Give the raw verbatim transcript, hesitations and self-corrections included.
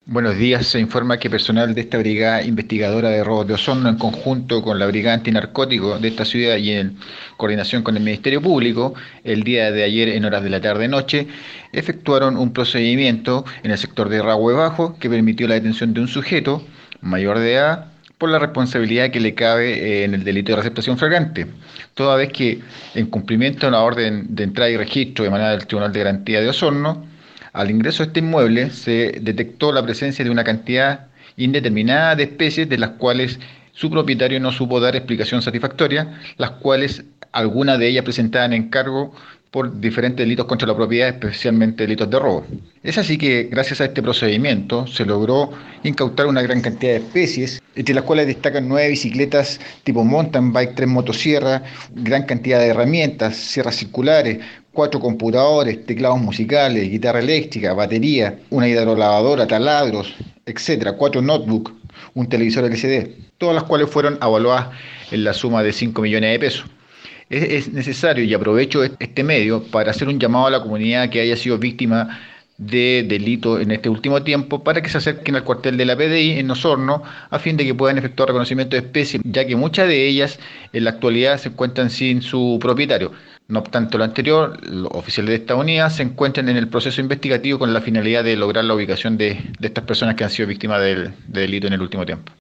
Buenos días. Se informa que personal de esta brigada investigadora de robos de Osorno, en conjunto con la brigada antinarcótico de esta ciudad y en coordinación con el Ministerio Público, el día de ayer en horas de la tarde-noche, efectuaron un procedimiento en el sector de Rahue Bajo que permitió la detención de un sujeto mayor de edad por la responsabilidad que le cabe eh, en el delito de receptación flagrante, toda vez que, en cumplimiento de la orden de entrada y registro emanada del Tribunal de Garantía de Osorno, al ingreso a este inmueble se detectó la presencia de una cantidad indeterminada de especies de las cuales su propietario no supo dar explicación satisfactoria, las cuales algunas de ellas presentaban encargo por diferentes delitos contra la propiedad, especialmente delitos de robo. Es así que, gracias a este procedimiento, se logró incautar una gran cantidad de especies, entre las cuales destacan nueve bicicletas tipo mountain bike, tres motosierras, gran cantidad de herramientas, sierras circulares, cuatro computadores, teclados musicales, guitarra eléctrica, batería, una hidrolavadora, taladros, etcétera, cuatro notebooks, un televisor L C D, todas las cuales fueron evaluadas en la suma de cinco millones de pesos. Es, es necesario, y aprovecho este medio para hacer un llamado a la comunidad que haya sido víctima de delito en este último tiempo para que se acerquen al cuartel de la P D I en Osorno a fin de que puedan efectuar reconocimiento de especies, ya que muchas de ellas en la actualidad se encuentran sin su propietario. No obstante lo anterior, los oficiales de esta unidad se encuentran en el proceso investigativo con la finalidad de lograr la ubicación de, de estas personas que han sido víctimas del, de delito en el último tiempo.